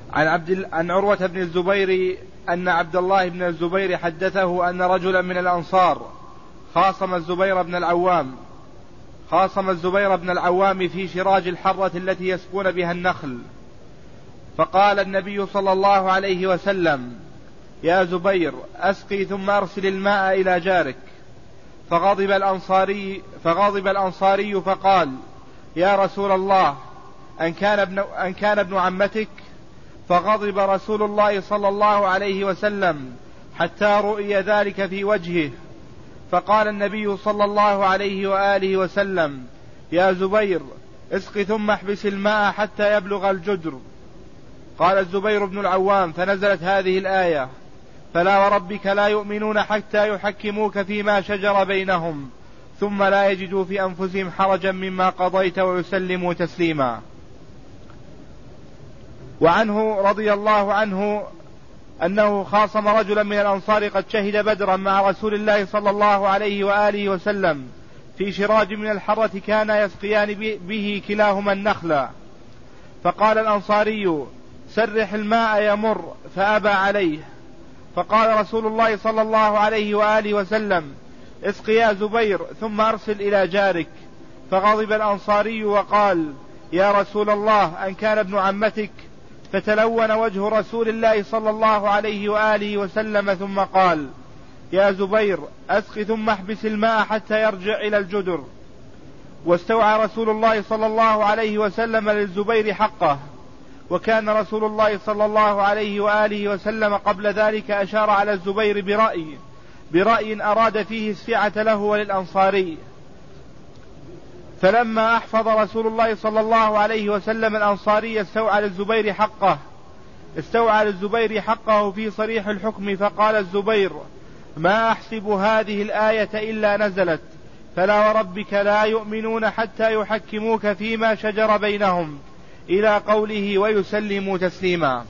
عن عروة بن الزبير أن عبد الله بن الزبير حدثه أن رجلا من الأنصار خاصم الزبير بن العوام في شراج الحرة التي يسقون بها النخل، فقال النبي صلى الله عليه وسلم: يا زبير أسقي ثم أرسل الماء إلى جارك. فغضب الأنصاري فقال: يا رسول الله أن كان ابن عمتك؟ فغضب رسول الله صلى الله عليه وسلم حتى رؤي ذلك في وجهه، فقال النبي صلى الله عليه وآله وسلم: يا زبير اسق ثم احبس الماء حتى يبلغ الجدر. قال الزبير بن العوام: فنزلت هذه الآية: فلا وربك لا يؤمنون حتى يحكموك فيما شجر بينهم ثم لا يجدوا في أنفسهم حرجا مما قضيت ويسلموا تسليما. وعنه رضي الله عنه أنه خاصم رجلا من الأنصار قد شهد بدرا مع رسول الله صلى الله عليه وآله وسلم في شراج من الحرة كان يسقيان به كلاهما النخلا، فقال الأنصاري: سرح الماء يمر، فأبى عليه. فقال رسول الله صلى الله عليه وآله وسلم: اسق يا زبير ثم أرسل إلى جارك. فغضب الأنصاري وقال: يا رسول الله أن كان ابن عمتك؟ فتلون وجه رسول الله صلى الله عليه وآله وسلم ثم قال: يا زبير أسق ثم احبس الماء حتى يرجع إلى الجدر. واستوعى رسول الله صلى الله عليه وسلم للزبير حقه، وكان رسول الله صلى الله عليه وآله وسلم قبل ذلك أشار على الزبير برأي أراد فيه السعة له وللأنصاري. فلما أحفظ رسول الله صلى الله عليه وسلم الأنصاري استوعى للزبير حقه في صريح الحكم، فقال الزبير: ما أحسب هذه الآية إلا نزلت: فلا وربك لا يؤمنون حتى يحكموك فيما شجر بينهم، إلى قوله ويسلموا تسليما.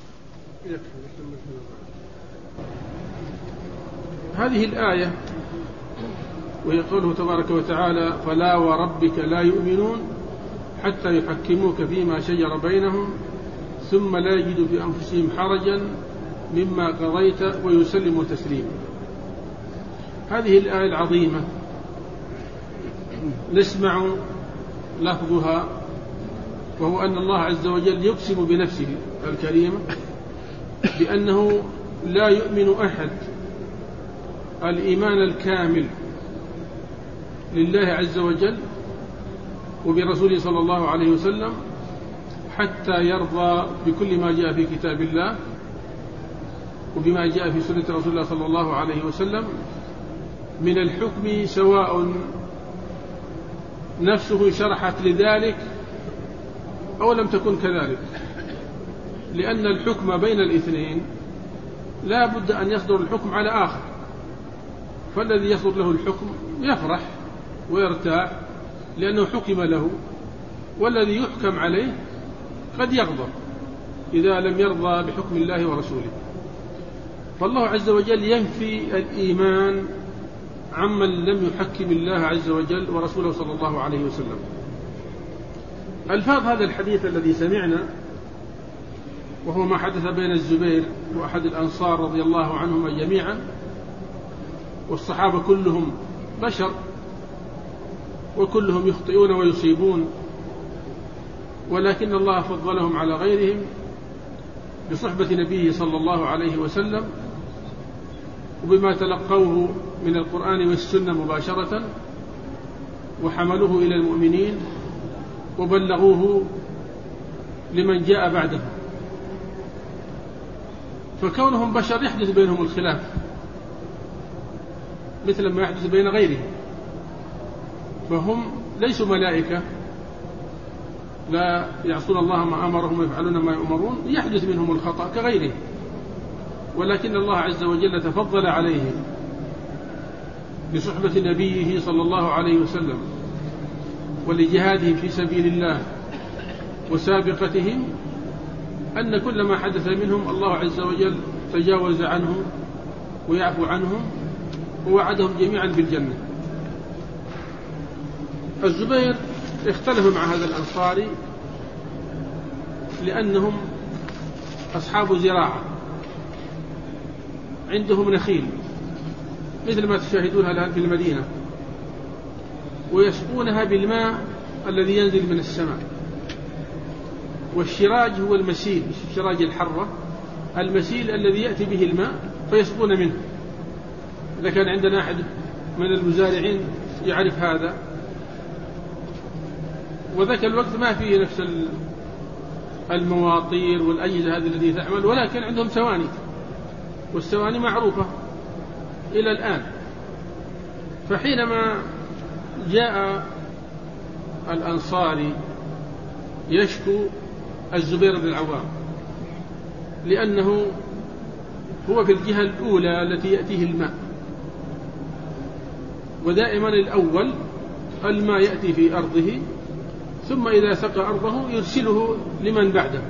هذه الآية وهي قوله تبارك وتعالى: فلا وربك لا يؤمنون حتى يحكموك فيما شجر بينهم ثم لا يجدوا في أنفسهم حرجا مما قضيت ويسلموا تسليما. هذه الآية العظيمة نسمع لفظها، وهو أن الله عز وجل يقسم بنفسه الكريمة بأنه لا يؤمن أحد الإيمان الكامل لله عز وجل وبرسوله صلى الله عليه وسلم حتى يرضى بكل ما جاء في كتاب الله وبما جاء في سنة رسول الله صلى الله عليه وسلم من الحكم، سواء نفسه شرحت لذلك أو لم تكن كذلك، لأن الحكم بين الاثنين لا بد أن يصدر الحكم على آخر، فالذي يصدر له الحكم يفرح ويرتاع لأنه حكم له، والذي يحكم عليه قد يغضب إذا لم يرضى بحكم الله ورسوله. فالله عز وجل ينفي الإيمان عمن لم يحكم الله عز وجل ورسوله صلى الله عليه وسلم. ألفاظ هذا الحديث الذي سمعنا وهو ما حدث بين الزبير وأحد الأنصار رضي الله عنهم جميعا، والصحابة كلهم بشر وكلهم يخطئون ويصيبون، ولكن الله فضلهم على غيرهم بصحبة نبيه صلى الله عليه وسلم وبما تلقوه من القرآن والسنة مباشرة وحملوه إلى المؤمنين وبلغوه لمن جاء بعدهم. فكونهم بشر يحدث بينهم الخلاف مثل ما يحدث بين غيرهم، فهم ليسوا ملائكة لا يعصون الله ما أمرهم ويفعلون ما يؤمرون، يحدث منهم الخطأ كغيرهم، ولكن الله عز وجل تفضل عليهم بصحبة نبيه صلى الله عليه وسلم ولجهادهم في سبيل الله وسابقتهم، أن كل ما حدث منهم الله عز وجل تجاوز عنه ويعفو عنهم ووعدهم جميعا بالجنة. الزبير اختلف مع هذا الأنصاري لأنهم أصحاب زراعة عندهم نخيل مثل ما تشاهدونها الآن في المدينة، ويسقونها بالماء الذي ينزل من السماء. والشراج هو المسيل، الشراج الحرة، المسيل الذي يأتي به الماء فيسقون منه. إذا كان عندنا أحد من المزارعين يعرف هذا. وذاك الوقت ما فيه نفس المواطير والأجهزة هذه التي تعمل، ولكن عندهم سواني، والسواني معروفة إلى الآن. فحينما جاء الأنصاري يشكو الزبير بن العوام لأنه هو في الجهة الأولى التي يأتيه الماء، ودائما الأول الماء يأتي في أرضه، ثم إذا سقى أرضه يرسله لمن بعده.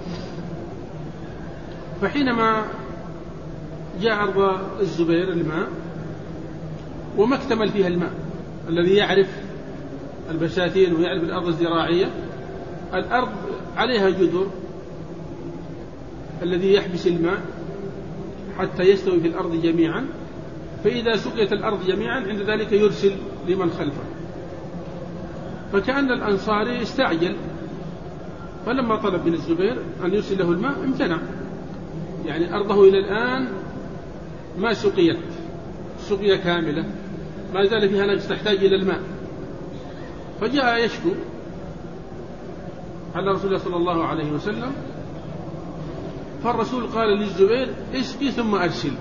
فحينما جاء أرض الزبير الماء وما اكتمل فيها الماء، الذي يعرف البساتين ويعرف الأرض الزراعية، الأرض عليها جذر الذي يحبس الماء حتى يستوي في الأرض جميعا، فإذا سقيت الأرض جميعا عند ذلك يرسل لمن خلفه. فكأن الأنصاري استعجل، فلما طلب من الزبير أن يرسل له الماء امتنع، يعني أرضه إلى الآن ما سقيت سقيا كاملة، ما زال فيها نقص تحتاج إلى الماء. فجاء يشكو على رسول الله صلى الله عليه وسلم، فالرسول قال للزبير اسقي ثم أرسل.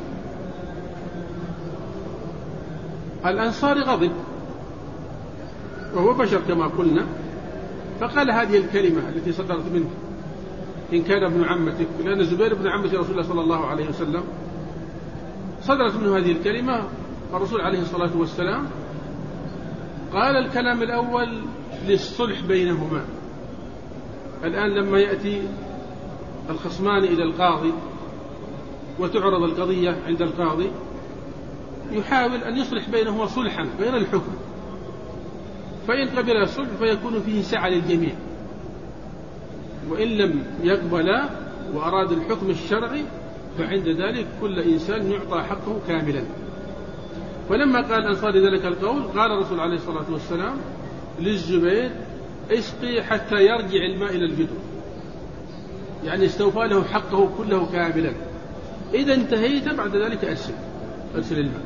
الأنصاري غضب وهو بشر كما قلنا، فقال هذه الكلمة التي صدرت منه إن كان ابن عمتك، لأن الزبير ابن عمة رسول الله صلى الله عليه وسلم، صدرت منه هذه الكلمة. الرسول عليه الصلاة والسلام قال الكلام الأول للصلح بينهما. الآن لما يأتي الخصمان إلى القاضي وتعرض القضية عند القاضي، يحاول أن يصلح بينهما صلحا غير الحكم، فإن قبل الصلح فيكون فيه سعة للجميع، وإن لم يقبل وأراد الحكم الشرعي فعند ذلك كل إنسان يعطى حقه كاملا. فلما قال الأنصاري ذلك القول، قال الرسول عليه الصلاة والسلام للزبير اسقي حتى يرجع الماء إلى الجدر، يعني استوفى له حقه كله كاملا، إذا انتهيت بعد ذلك أرسل الماء.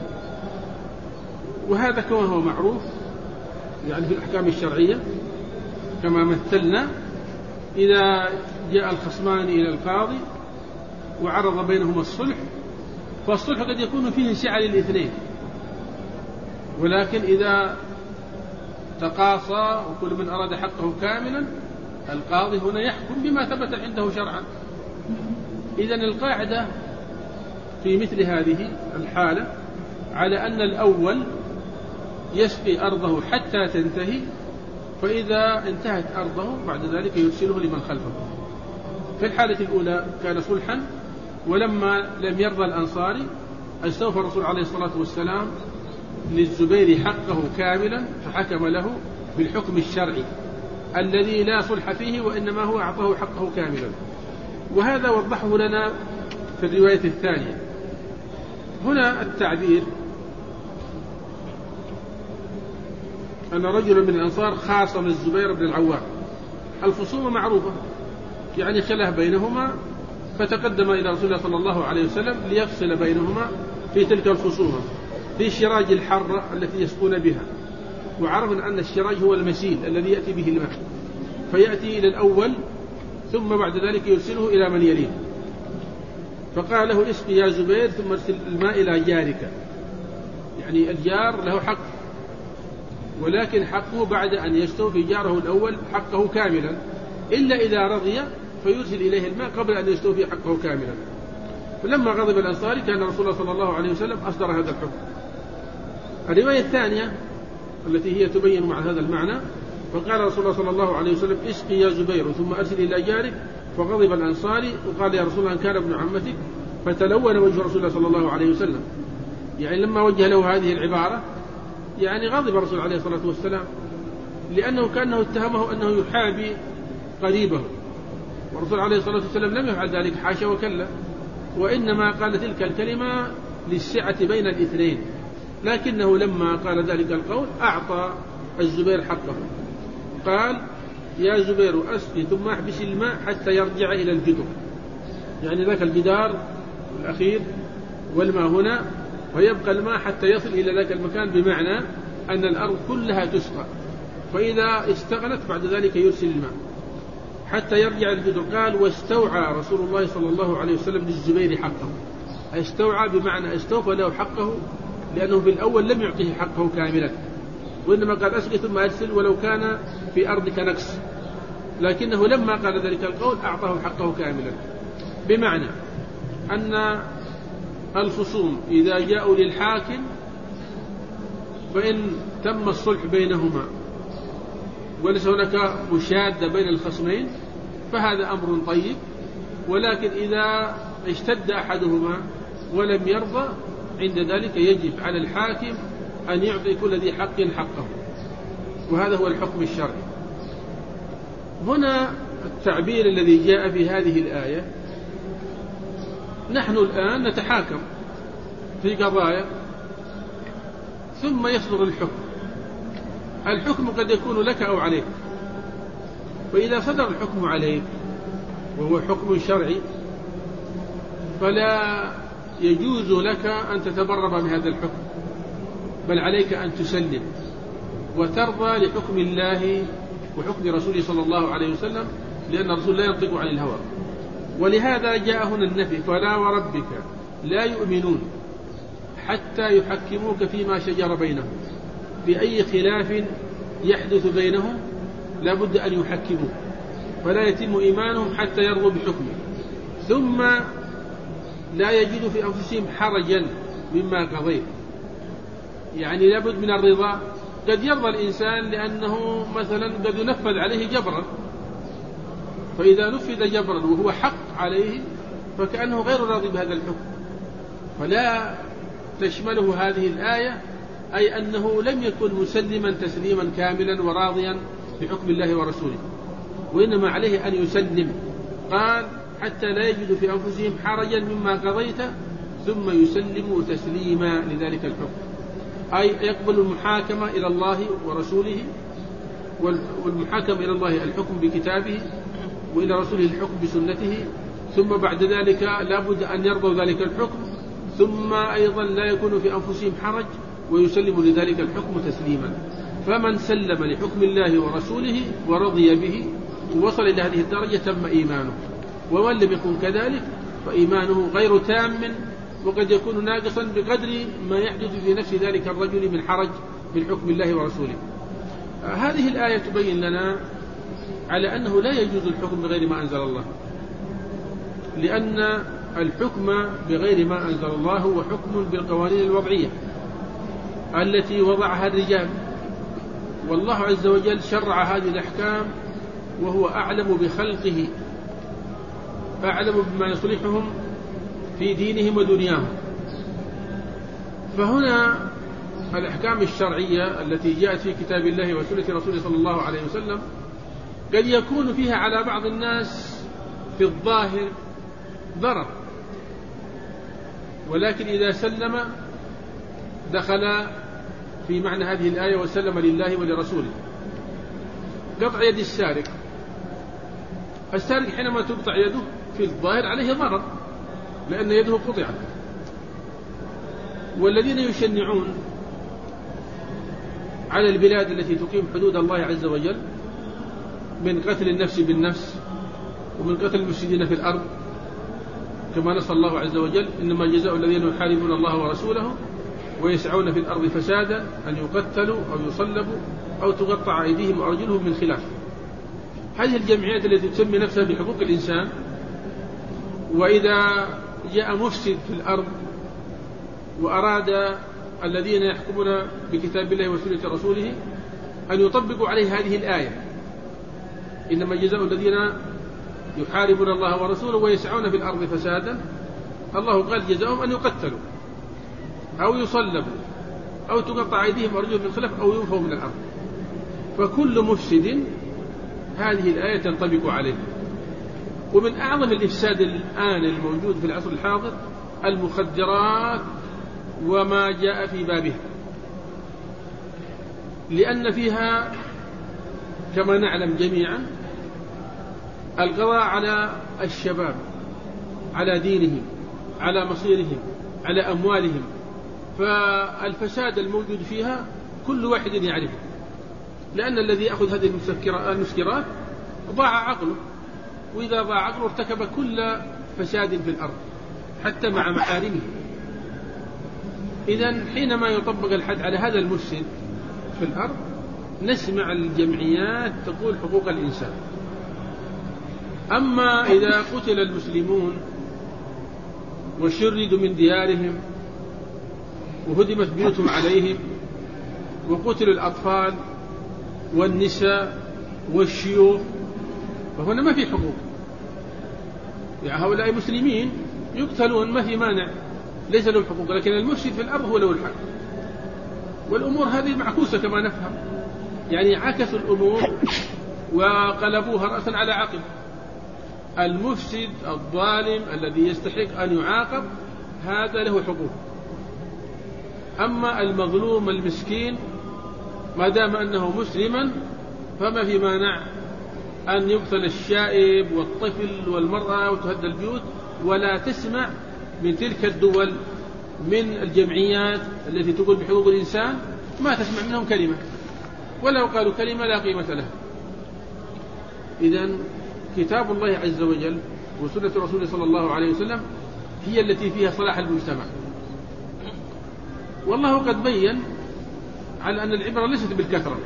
وهذا كما هو معروف يعني في الأحكام الشرعية كما مثلنا، إذا جاء الخصمان إلى القاضي وعرض بينهما الصلح، فالصلح قد يكون فيه سعة للاثنين، ولكن إذا تقاصى وكل من أراد حقه كاملا، القاضي هنا يحكم بما ثبت عنده شرعا. إذن القاعدة في مثل هذه الحالة على أن الأول يسقي أرضه حتى تنتهي، فإذا انتهت أرضه بعد ذلك يرسله لمن خلفه. في الحالة الأولى كان صلحا، ولما لم يرضى الأنصاري استوفى الرسول عليه الصلاة والسلام للزبير حقه كاملا، فحكم له بالحكم الشرعي الذي لا صلح فيه، وإنما هو أعطاه حقه كاملا. وهذا وضحه لنا في الرواية الثانية. هنا التعبير أن رجلا من الأنصار خاصم الزبير بن العوام، الخصومة معروفة، يعني خلاف بينهما، فتقدم إلى رسول الله صلى الله عليه وسلم ليفصل بينهما في تلك الخصومة في شراج الحرة التي يسقون بها. وعرفنا أن الشراج هو المسيل الذي يأتي به الماء، فيأتي إلى الأول ثم بعد ذلك يرسله إلى من يليه. فقال له اسقي يا زبير ثم ارسل الماء إلى جارك، يعني الجار له حق، ولكن حقه بعد أن يستوفي جاره الأول حقه كاملا، إلا إذا رضي فيرسل إليه الماء قبل أن يستوفي حقه كاملا. فلما غضب الأنصاري كان رسول الله صلى الله عليه وسلم أصدر هذا الحكم. الرواية الثانية التي هي تبين مع هذا المعنى، فقال رسول الله صلى الله عليه وسلم اسقي يا زبير ثم أرسل إلى جارك، فغضب الأنصاري وقال يا رسول الله إن كان ابن عمتك، فتلون وجه رسول الله صلى الله عليه وسلم، يعني لما وجه له هذه العبارة يعني غضب الرسول عليه الصلاة والسلام، لأنه كأنه اتهمه أنه يحابي قريبه والرسول عليه الصلاة والسلام لم يفعل ذلك، حاشا وكلا، وإنما قال تلك الكلمة للسعة بين الاثنين، لكنه لما قال ذلك القول أعطى الزبير حقه، قال يا زبير أسقي ثم احبس الماء حتى يرجع إلى الجدر، يعني ذاك الجدار الأخير والماء هنا، ويبقى الماء حتى يصل إلى ذاك المكان، بمعنى أن الأرض كلها تسقى، فإذا استغنت بعد ذلك يرسل الماء حتى يرجع الجدر. قال واستوعى رسول الله صلى الله عليه وسلم للزبير حقه، استوعى بمعنى استوفى له حقه، لأنه في الأول لم يعطيه حقه كاملا، وإنما قال أسقي ثم أرسل ولو كان في أرضك نقص، لكنه لما قال ذلك القول أعطاه حقه كاملا، بمعنى أن الخصوم إذا جاءوا للحاكم فإن تم الصلح بينهما وليس هناك مشادة بين الخصمين فهذا أمر طيب، ولكن إذا اشتد أحدهما ولم يرضى عند ذلك يجب على الحاكم أن يعطي كل ذي حق حقه، وهذا هو الحكم الشرعي. هنا التعبير الذي جاء في هذه الآية، نحن الآن نتحاكم في قضايا ثم يصدر الحكم قد يكون لك أو عليك، فإذا صدر الحكم عليك وهو حكم شرعي فلا يجوز لك أن تتبرب بهذا الحكم، بل عليك أن تسلم وترضى لحكم الله وحكم رسوله صلى الله عليه وسلم، لأن الرسول لا ينطق عن الهوى. ولهذا جاء هنا النفي، فلا وربك لا يؤمنون حتى يحكموك فيما شجر بينهم، في أي خلاف يحدث بينهم لا بد أن يحكموك، فلا يتم إيمانهم حتى يرضوا بحكمه، ثم لا يجد في أنفسهم حرجا مما قضيت، يعني لا بد من الرضا. قد يرضى الإنسان لأنه مثلا قد ينفذ عليه جبرا، فإذا نفذ جبرا وهو حق عليه فكأنه غير راضي بهذا الحكم، فلا تشمله هذه الآية، أي أنه لم يكن مسلما تسليما كاملا وراضيا بحكم الله ورسوله، وإنما عليه أن يسلم. قال حتى لا يجد في أنفسهم حرجا مما قضيت ثم يسلموا تسليما لذلك الحكم، أي يقبل المحاكمة إلى الله ورسوله، والمحاكمة إلى الله الحكم بكتابه، وإلى رسوله الحكم بسنته، ثم بعد ذلك لا بد أن يرضوا ذلك الحكم، ثم أيضا لا يكون في أنفسهم حرج ويسلم لذلك الحكم تسليما. فمن سلم لحكم الله ورسوله ورضي به ووصل إلى هذه الدرجة تم إيمانه، ومن لم يكن كذلك فإيمانه غير تام، وقد يكون ناقصا بقدر ما يحدث في نفس ذلك الرجل من حرج من حكم الله ورسوله. هذه الآية تبين لنا على أنه لا يجوز الحكم بغير ما أنزل الله، لأن الحكم بغير ما أنزل الله هو حكم بالقوانين الوضعية التي وضعها الرجال، والله عز وجل شرع هذه الأحكام وهو أعلم بخلقه، أعلم بما يصلحهم في دينهم ودنياهم. فهنا الأحكام الشرعية التي جاءت في كتاب الله وسنة رسوله صلى الله عليه وسلم قد يكون فيها على بعض الناس في الظاهر ضرر، ولكن إذا سلم دخل في معنى هذه الآية وسلم لله ولرسوله. قطع يد السارق، السارق حينما تقطع يده في الظاهر عليه ضرر لأن يده قطعت، والذين يشنعون على البلاد التي تقيم حدود الله عز وجل من قتل النفس بالنفس ومن قتل المفسدين في الأرض، كما نص الله عز وجل إنما جزاء الذين يحاربون الله ورسوله ويسعون في الأرض فسادا أن يقتلوا أو يصلبوا أو تقطع أيديهم وأرجلهم من خلاف. هذه الجمعيات التي تسمي نفسها بحقوق الإنسان، وإذا جاء مفسد في الأرض وأراد الذين يحكمون بكتاب الله وسنة رسوله أن يطبقوا عليه هذه الآية إنما جزاء الذين يحاربون الله ورسوله ويسعون في الأرض فسادا، الله قال جزاؤهم أن يقتلوا أو يصلبوا أو تقطع أيديهم وأرجلهم من خلاف أو ينفوا من الأرض. فكل مفسد هذه الآية تنطبق عليه، ومن أعظم الإفساد الآن الموجود في العصر الحاضر المخدرات وما جاء في بابها، لأن فيها كما نعلم جميعا القضاء على الشباب، على دينهم، على مصيرهم، على أموالهم. فالفساد الموجود فيها كل واحد يعرفه، لأن الذي يأخذ هذه المسكرات ضاع عقله، وإذا ضاع عقله ارتكب كل فساد في الأرض حتى مع محارمه. إذن حينما يطبق الحد على هذا المفسد في الأرض نسمع الجمعيات تقول حقوق الإنسان. أما إذا قتل المسلمون وشردوا من ديارهم وهدمت بيوتهم عليهم وقتلوا الأطفال والنساء والشيوخ، فهنا ما في حقوق. يعني هؤلاء مسلمين يقتلون ما في مانع، ليس لهم حقوق، لكن المفسد في الأرض هو له الحق. والأمور هذه معكوسة كما نفهم، يعني عكسوا الأمور وقلبوها رأسا على عقب. المفسد الظالم الذي يستحق أن يعاقب هذا له حقوق، أما المظلوم المسكين ما دام أنه مسلما فما في مانع أن يقتل الشائب والطفل والمرأة وتهدى البيوت. ولا تسمع من تلك الدول من الجمعيات التي تقول بحقوق الإنسان ما تسمع منهم كلمة، ولو قالوا كلمة لا قيمة لها. إذن كتاب الله عز وجل وسنة رسوله صلى الله عليه وسلم هي التي فيها صلاح المجتمع. والله قد بين على أن العبرة ليست بالكثرة.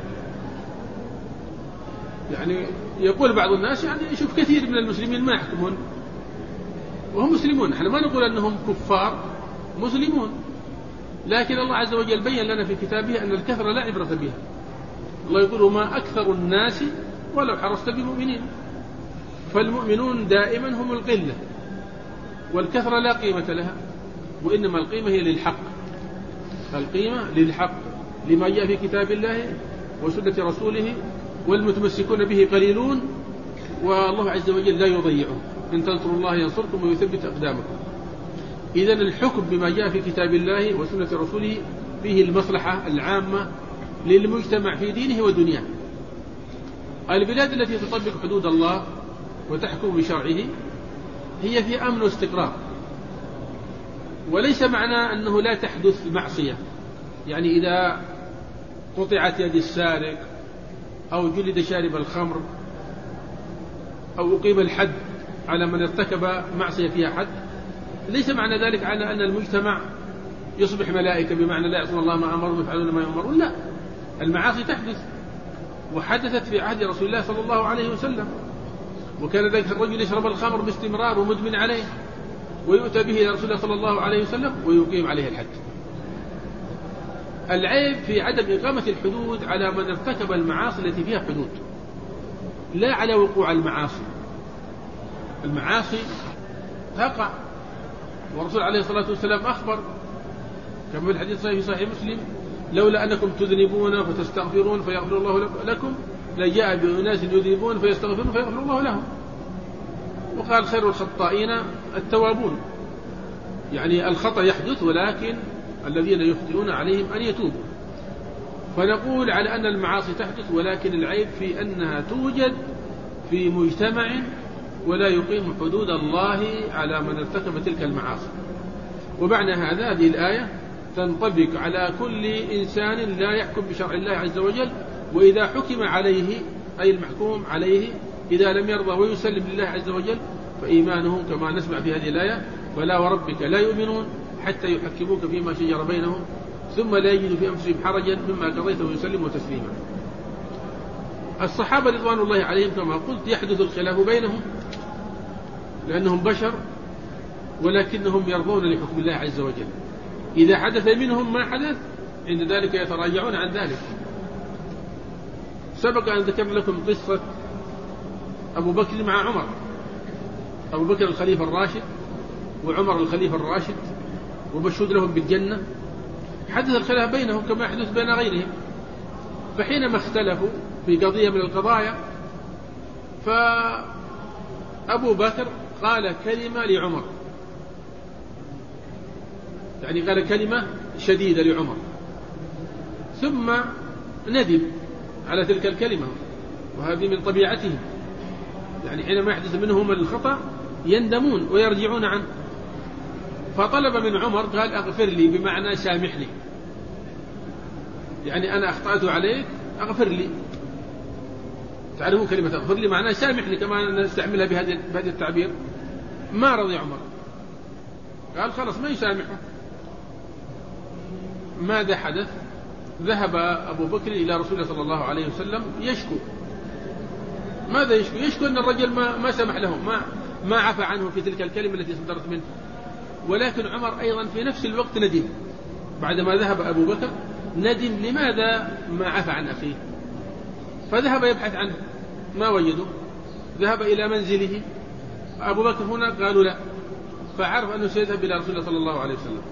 يعني يقول بعض الناس يعني يشوف كثير من المسلمين ما يحكمون وهم مسلمون، نحن ما نقول أنهم كفار، مسلمون، لكن الله عز وجل بين لنا في كتابه أن الكثرة لا عبرة بها. الله يقول ما أكثر الناس ولو حرصت بمؤمنين، فالمؤمنون دائما هم القلة، والكثرة لا قيمة لها، وإنما القيمة هي للحق. القيمة للحق لما جاء في كتاب الله وسنة رسوله، والمتمسكون به قليلون، والله عز وجل لا يضيعه. إن تنصروا الله ينصركم ويثبت أقدامكم. إذن الحكم بما جاء في كتاب الله وسنة رسوله فيه المصلحة العامة للمجتمع في دينه ودنياه. البلاد التي تطبق حدود الله وتحكم بشرعه هي في أمن واستقرار، وليس معنى أنه لا تحدث معصية. يعني إذا قطعت يد السارق أو جلد شارب الخمر أو أقيم الحد على من ارتكب معصية فيها حد، ليس معنى ذلك على أن المجتمع يصبح ملائكة، بمعنى لا يعصون الله ما أمرهم ويفعلون ما يؤمرون. لا، المعاصي تحدث، وحدثت في عهد رسول الله صلى الله عليه وسلم، وكان ذلك الرجل يشرب الخمر باستمرار ومدمن عليه، ويؤتى به إلى رسول الله صلى الله عليه وسلم ويقيم عليه الحد. العيب في عدم إقامة الحدود على من ارتكب المعاصي التي فيها حدود، لا على وقوع المعاصي. المعاصي تقع، والرسول عليه الصلاة والسلام أخبر كما في الحديث في صحيح مسلم: لولا أنكم تذنبون فتستغفرون فيغفر الله لكم لجاء بأناس يذنبون فيستغفرون فيغفر الله لهم. وقال: خير الخطائين التوابون. يعني الخطأ يحدث، ولكن الذين يخطئون عليهم أن يتوبوا. فنقول على أن المعاصي تحدث، ولكن العيب في أنها توجد في مجتمع ولا يقيم حدود الله على من ارتكب تلك المعاصي. ومعنى هذا هذه الآية تنطبق على كل إنسان لا يحكم بشرع الله عز وجل، وإذا حكم عليه أي المحكوم عليه إذا لم يرضى ويسلم لله عز وجل فإيمانه كما نسمع في هذه الآية: فلا وربك لا يؤمنون حتى يحكموك فيما شجر بينهم ثم لا يجدوا في أنفسهم حرجا مما قضيت ويسلموا تسليما. الصحابة رضوان الله عليهم كما قلت يحدث الخلاف بينهم لأنهم بشر، ولكنهم يرضون لحكم الله عز وجل. إذا حدث منهم ما حدث عند ذلك يتراجعون عن ذلك. سبق أن ذكر لكم قصة أبو بكر مع عمر، أبو بكر الخليفة الراشد وعمر الخليفة الراشد، ومشهود لهم بالجنة. حدث الخلاف بينهم كما يحدث بين غيرهم، فحينما اختلفوا في قضية من القضايا أبو بكر قال كلمة لعمر، يعني قال كلمة شديدة لعمر، ثم ندم على تلك الكلمة، وهذه من طبيعتهم، يعني حينما يحدث منهم الخطأ يندمون ويرجعون عنه. فطلب من عمر قال اغفر لي، بمعنى سامحني، يعني أنا أخطأت عليك اغفر لي. تعرفون كلمة اغفر لي معناها سامحني، كما نستعملها بهذا التعبير. ما رضي عمر، قال خلاص ما يسامحه. ماذا حدث؟ ذهب أبو بكر إلى رسول الله صلى الله عليه وسلم يشكو. ماذا يشكو؟ يشكو أن الرجل ما سمح له، ما عفى عنه في تلك الكلمة التي صدرت منه. ولكن عمر أيضا في نفس الوقت ندم، بعدما ذهب أبو بكر ندم لماذا ما عفى عن أخيه، فذهب يبحث عنه ما وجده. ذهب إلى منزله، أبو بكر هنا قالوا لا، فعرف أنه سيذهب إلى رسول الله صلى الله عليه وسلم.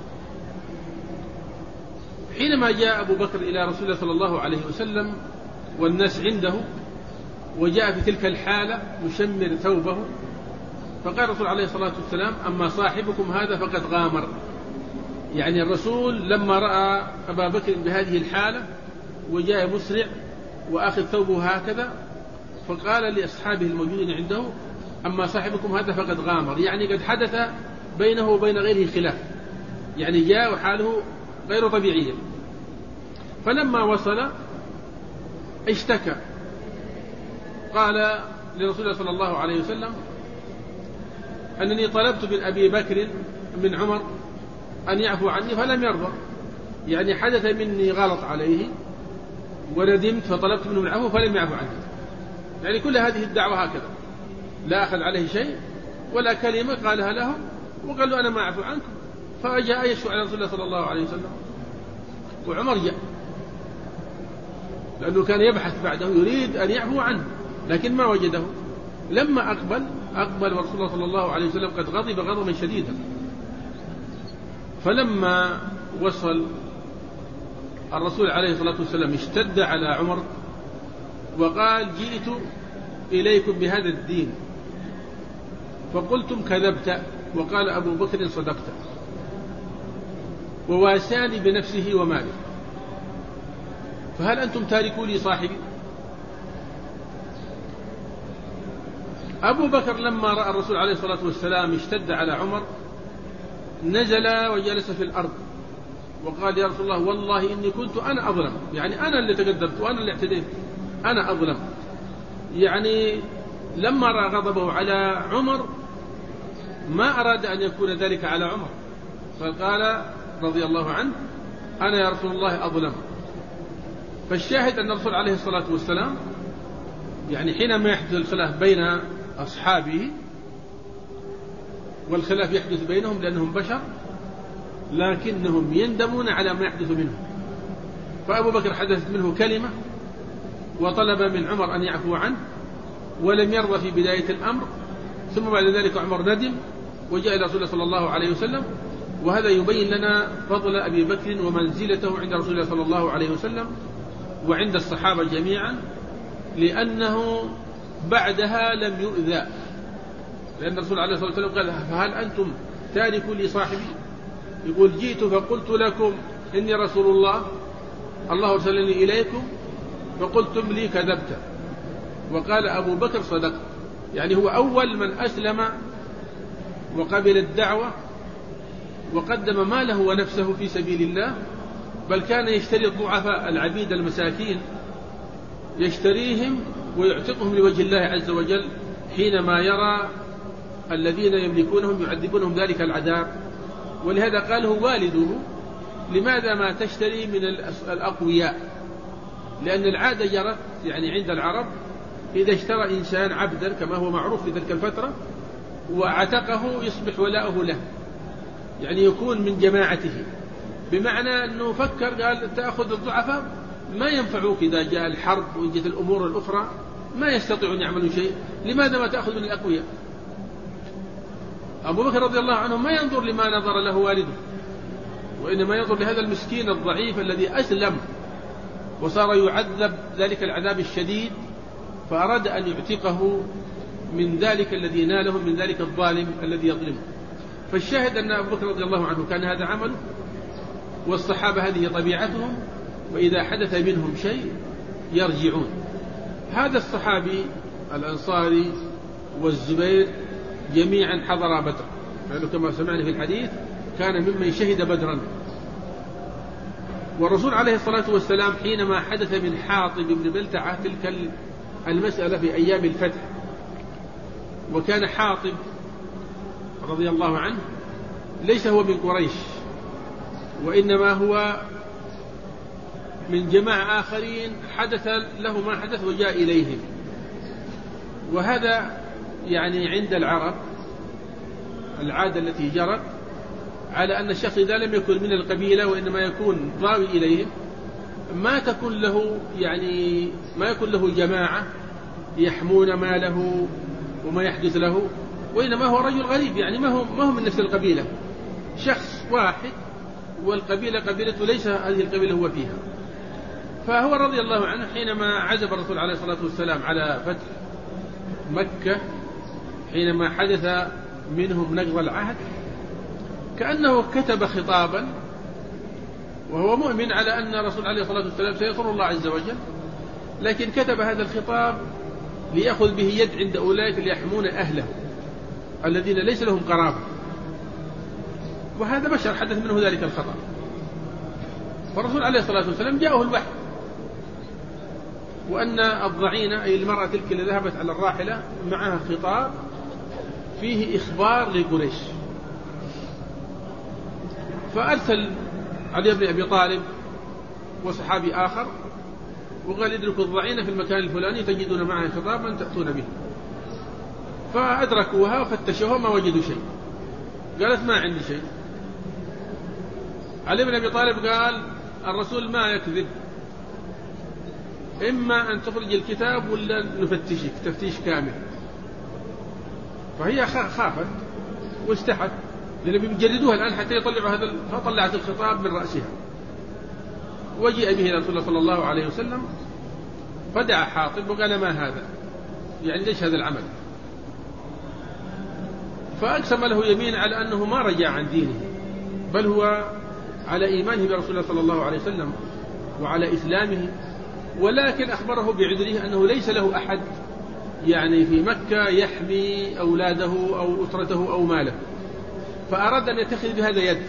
حينما جاء أبو بكر إلى رسول الله صلى الله عليه وسلم والناس عنده، وجاء في تلك الحالة يشمر ثوبه، فقال الرسول عليه الصلاة والسلام أما صاحبكم هذا فقد غامر. يعني الرسول لما رأى أبا بكر بهذه الحالة وجاء مسرع وأخذ ثوبه هكذا، فقال لأصحابه الموجودين عنده أما صاحبكم هذا فقد غامر، يعني قد حدث بينه وبين غيره خلاف، يعني جاء وحاله غير طبيعية. فلما وصل اشتكى، قال لرسول الله صلى الله عليه وسلم أنني طلبت من أبي بكر من عمر أن يعفو عني فلم يرضى، يعني حدث مني غلط عليه وندمت فطلبت منه العفو فلم يعفو عني. يعني كل هذه الدعوة هكذا، لا أخذ عليه شيء ولا كلمة قالها له، وقال له أنا ما أعفو عنكم. فجاء يشفع على رسول الله صلى الله عليه وسلم، وعمر جاء لأنه كان يبحث بعده يريد أن يعفو عنه لكن ما وجده. لما أقبل ورسول الله صلى الله عليه وسلم قد غضب غضبا شديدا. فلما وصل الرسول عليه الصلاة والسلام اشتد على عمر وقال جئت إليكم بهذا الدين فقلتم كذبت، وقال أبو بكر صدقت، وواساني بنفسه وماله، فهل أنتم تاركوا لي صاحبي؟ أبو بكر لما رأى الرسول عليه الصلاة والسلام اشتد على عمر نزل وجلس في الأرض وقال يا رسول الله والله إني كنت أنا أظلم، يعني أنا اللي تقدمت وأنا اللي اعتديت، أنا أظلم. يعني لما رأى غضبه على عمر ما أراد أن يكون ذلك على عمر، فقال رضي الله عنه أنا يا رسول الله أظلم. فالشاهد أن الرسول عليه الصلاة والسلام يعني حينما يحدث الخلاف بين أصحابه، والخلاف يحدث بينهم لأنهم بشر لكنهم يندمون على ما يحدث منهم. فأبو بكر حدثت منه كلمة وطلب من عمر أن يعفو عنه ولم يرضى في بداية الأمر، ثم بعد ذلك عمر ندم وجاء إلى رسول الله صلى الله عليه وسلم. وهذا يبين لنا فضل أبي بكر ومنزلته عند رسول الله صلى الله عليه وسلم وعند الصحابة جميعا، لأنه بعدها لم يؤذى، لأن الرسول عليه الصلاة والسلام قال فهل أنتم تاركوا لي صاحبي؟ يقول جئت فقلت لكم إني رسول الله أرسلني إليكم فقلتم لي كذبت، وقال أبو بكر صدق. يعني هو أول من أسلم وقبل الدعوة وقدم ماله ونفسه في سبيل الله، بل كان يشتري الضعفاء العبيد المساكين يشتريهم ويعتقهم لوجه الله عز وجل حينما يرى الذين يملكونهم يعذبونهم ذلك العذاب. ولهذا قاله والده لماذا ما تشتري من الأقوياء؟ لأن العادة جرت يعني عند العرب إذا اشترى إنسان عبدا كما هو معروف في تلك الفترة وعتقه يصبح ولاؤه له، يعني يكون من جماعته، بمعنى أنه فكر قال تأخذ الضعفاء ما ينفعوك إذا جاء الحرب وجت الأمور الأخرى ما يستطيعون يعملوا شيء، لماذا ما تأخذ من الأقوياء؟ أبو بكر رضي الله عنه ما ينظر لما نظر له والده، وإنما ينظر لهذا المسكين الضعيف الذي أسلم وصار يعذب ذلك العذاب الشديد، فأراد أن يعتقه من ذلك الذي ناله من ذلك الظالم الذي يظلمه. فالشاهد أن أبو بكر رضي الله عنه كان هذا عمله، والصحابة هذه طبيعتهم، وإذا حدث منهم شيء يرجعون. هذا الصحابي الأنصاري والزبير جميعا حضر بدر، لأنه كما سمعنا في الحديث كان ممن شهد بدرا. والرسول عليه الصلاة والسلام حينما حدث من حاطب بن بلتعة تلك المسألة في أيام الفتح، وكان حاطب رضي الله عنه ليس هو من قريش، وإنما هو من جماعة آخرين حدث له ما حدث وجاء إليهم. وهذا يعني عند العرب العادة التي جرت على أن الشخص إذا لم يكن من القبيلة وإنما يكون ضاوي إليهم ما تكون له يعني ما يكون له جماعة يحمون ماله وما يحدث له، وإنما هو رجل غريب، يعني ما هو من نفس القبيلة، شخص واحد والقبيلة قبيلته ليس هذه القبيلة هو فيها. فهو رضي الله عنه حينما عزب الرسول عليه الصلاة والسلام على فتح مكة حينما حدث منهم نقض العهد كأنه كتب خطابا وهو مؤمن على أن الرسول عليه الصلاة والسلام سينصر الله عز وجل، لكن كتب هذا الخطاب ليأخذ به يد عند أولئك اللي يحمون أهله الذين ليس لهم قرابة، وهذا بشر حدث منه ذلك الخطأ. فالرسول عليه الصلاة والسلام جاءه الوحي وأن الضعينة أي المرأة تلك اللي ذهبت على الراحلة معها خطاب فيه إخبار لقريش. فأرسل علي بن أبي طالب وصحابي آخر وقال ادركوا الضعينة في المكان الفلاني تجدون معها خطابا تأتون به. فأدركوها وفتشوها ما وجدوا شيء، قالت ما عندي شيء. علي بن أبي طالب قال الرسول ما يكذب، إما أن تخرج الكتاب ولا نفتشك تفتيش كامل. فهي خافت واستحت لأنهم يجردوها الآن حتى يطلعوا هذا، فطلعت الخطاب من رأسها وجيء به رسول الله صلى الله عليه وسلم فدعا حاطب وقال ما هذا، يعني ليش هذا العمل؟ فأقسم له يمين على أنه ما رجع عن دينه بل هو على إيمانه برسول الله صلى الله عليه وسلم وعلى إسلامه، ولكن أخبره بعذره أنه ليس له أحد يعني في مكة يحمي أولاده أو أسرته أو ماله، فأراد أن يتخذ بهذا يد.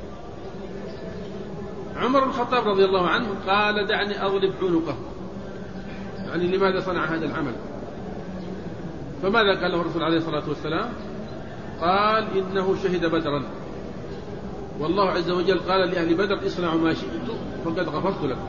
عمر بن الخطاب رضي الله عنه قال دعني أضرب عنقه، يعني لماذا صنع هذا العمل؟ فماذا قال له الرسول عليه الصلاة والسلام؟ قال إنه شهد بدرا والله عز وجل قال لأهل بدر اصنعوا ما شئتم فقد غفرت لكم.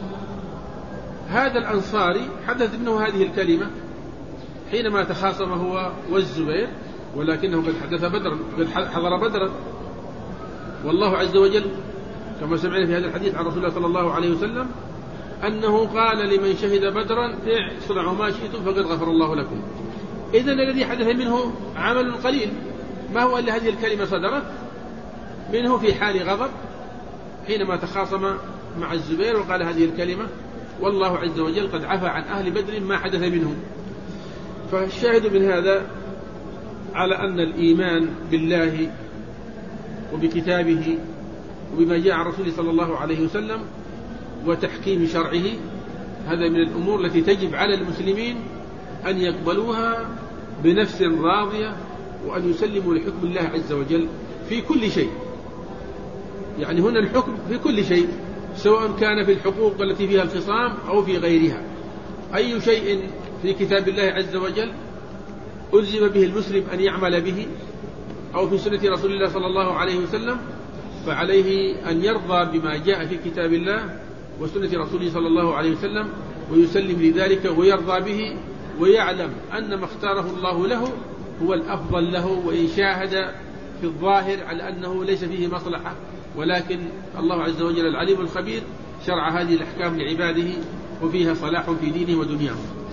هذا الأنصاري حدث منه هذه الكلمة حينما تخاصم هو والزبير، ولكنه قد حدث بدرا، قد حضر بدرا، والله عز وجل كما سمعنا في هذا الحديث عن رسول الله صلى الله عليه وسلم أنه قال لمن شهد بدرا اصنعوا ما شئتم فقد غفر الله لكم. إذن الذي حدث منه عمل قليل، ما هو إلا هذه الكلمة صدرت منه في حال غضب حينما تخاصم مع الزبير وقال هذه الكلمة، والله عز وجل قد عفى عن أهل بدر ما حدث منهم. فالشاهد من هذا على أن الإيمان بالله وبكتابه وبما جاء عن رسوله صلى الله عليه وسلم وتحكيم شرعه هذا من الأمور التي تجب على المسلمين أن يقبلوها بنفس راضية وأن يسلموا لحكم الله عز وجل في كل شيء. يعني هنا الحكم في كل شيء سواء كان في الحقوق التي فيها الخصام أو في غيرها، أي شيء في كتاب الله عز وجل ألزم به المسلم أن يعمل به أو في سنة رسول الله صلى الله عليه وسلم فعليه أن يرضى بما جاء في كتاب الله وسنة رسوله صلى الله عليه وسلم ويسلم لذلك ويرضى به ويعلم أن ما اختاره الله له هو الأفضل له، وإن شاهد في الظاهر على أنه ليس فيه مصلحة، ولكن الله عز وجل العليم الخبير شرع هذه الأحكام لعباده وفيها صلاح في دينه ودنياه.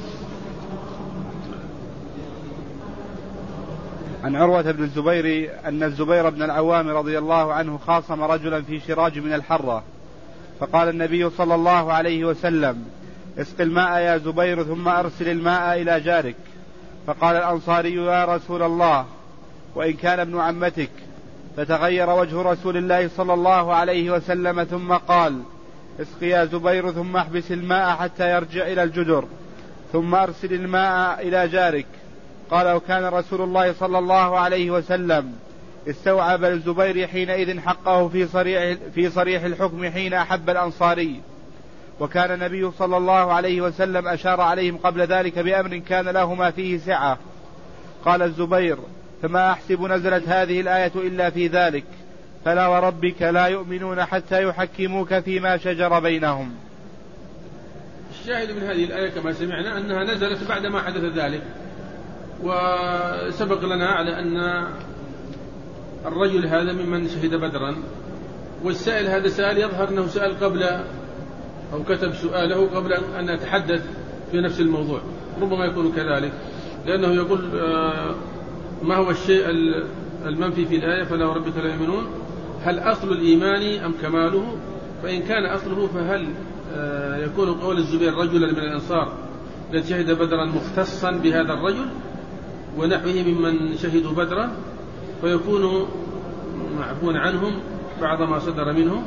عن عروة بن الزبير أن الزبير بن العوام رضي الله عنه خاصم رجلا في شراج من الحرة، فقال النبي صلى الله عليه وسلم اسق الماء يا زبير ثم أرسل الماء إلى جارك. فقال الأنصاري: يا رسول الله، وإن كان ابن عمتك. فتغير وجه رسول الله صلى الله عليه وسلم ثم قال: اسق يا زبير ثم احبس الماء حتى يرجع إلى الجدر، ثم أرسل الماء إلى جارك. قال: وكان رسول الله صلى الله عليه وسلم استوعب الزبير حينئذ حقه في صريح الحكم حين أحب الأنصاري. وكان النبي صلى الله عليه وسلم أشار عليهم قبل ذلك بأمر كان لهما فيه سعة. قال الزبير: فما أحسب نزلت هذه الآية إلا في ذلك، فلا وربك لا يؤمنون حتى يحكموك فيما شجر بينهم. الشاهد من هذه الآية كما سمعنا أنها نزلت بعد ما حدث ذلك، وسبق لنا على أن الرجل هذا ممن شهد بدرا، والسائل هذا سأل يظهر أنه سأل قبل أو كتب سؤاله قبل أن أتحدث في نفس الموضوع، ربما يكون كذلك، لأنه يقول ما هو الشيء المنفي في الآية فلا وربك لا يؤمنون، هل أصل الإيمان أم كماله؟ فإن كان أصله فهل يكون قول الزبير رجلا من الأنصار قد شهد بدرا مختصا بهذا الرجل ونحوه ممن شهدوا بدرا، فيكون معفون عنهم بعض ما صدر منهم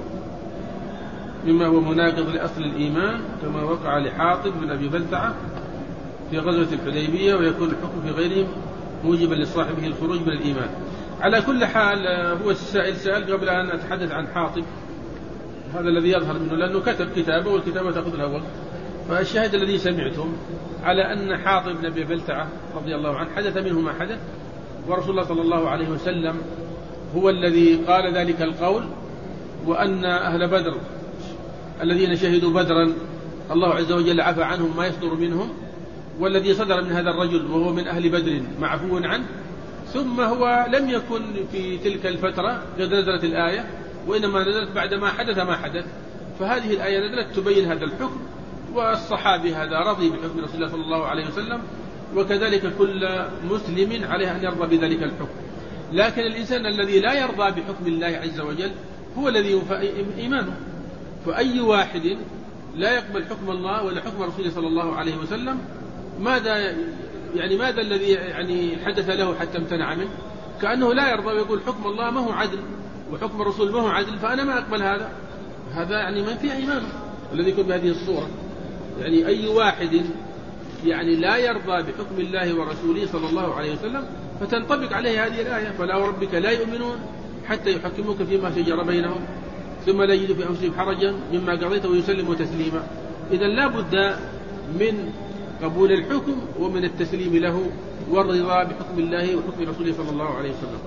مما هو مناقض لأصل الإيمان، كما وقع لحاطب بن أبي بلتعة في غزوة الحديبية، ويكون الحكم في غيرهم موجبا لصاحبه الخروج من الإيمان. على كل حال هو السائل سأل قبل أن أتحدث عن حاطب، هذا الذي يظهر منه لأنه كتب كتابه والكتابة تأخذ لها وقت. فالشاهد الذي سمعتم على أن حاطب بن أبي بلتعة رضي الله عنه حدث منه ما حدث، ورسول الله صلى الله عليه وسلم هو الذي قال ذلك القول، وأن أهل بدر الذين شهدوا بدرا الله عز وجل عفى عنهم ما يصدر منهم، والذي صدر من هذا الرجل وهو من أهل بدر معفو عنه. ثم هو لم يكن في تلك الفترة قد نزلت الآية، وإنما نزلت بعد ما حدث ما حدث، فهذه الآية نزلت تبين هذا الحكم، والصحابي هذا رضي بحكم رسول الله صلى الله عليه وسلم، وكذلك كل مسلم عليه أن يرضى بذلك الحكم. لكن الإنسان الذي لا يرضى بحكم الله عز وجل هو الذي ينفى إيمانه. فأي واحد لا يقبل حكم الله ولا حكم رسوله صلى الله عليه وسلم، ماذا الذي حدث له حتى امتنع منه؟ كأنه لا يرضى ويقول حكم الله ما هو عدل وحكم الرسول ما هو عدل، فأنا ما أقبل هذا من في إيمانه الذي يكون بهذه الصورة. أي واحد لا يرضى بحكم الله ورسوله صلى الله عليه وسلم فتنطبق عليه هذه الآية: فلا وربك لا يؤمنون حتى يحكموك فيما شجر بينهم ثم لا يجدوا في أنفسهم حرجا مما قضيت ويسلموا تسليما. إذن لا بد من قبول الحكم ومن التسليم له والرضا بحكم الله وحكم رسوله صلى الله عليه وسلم.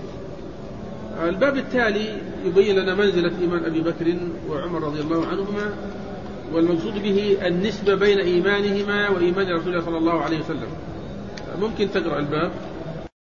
الباب التالي يبين لنا منزلة إيمان أبي بكر وعمر رضي الله عنهما، والمقصود به النسبة بين إيمانهما وإيمان رسول الله صلى الله عليه وسلم. ممكن تقرأ الباب.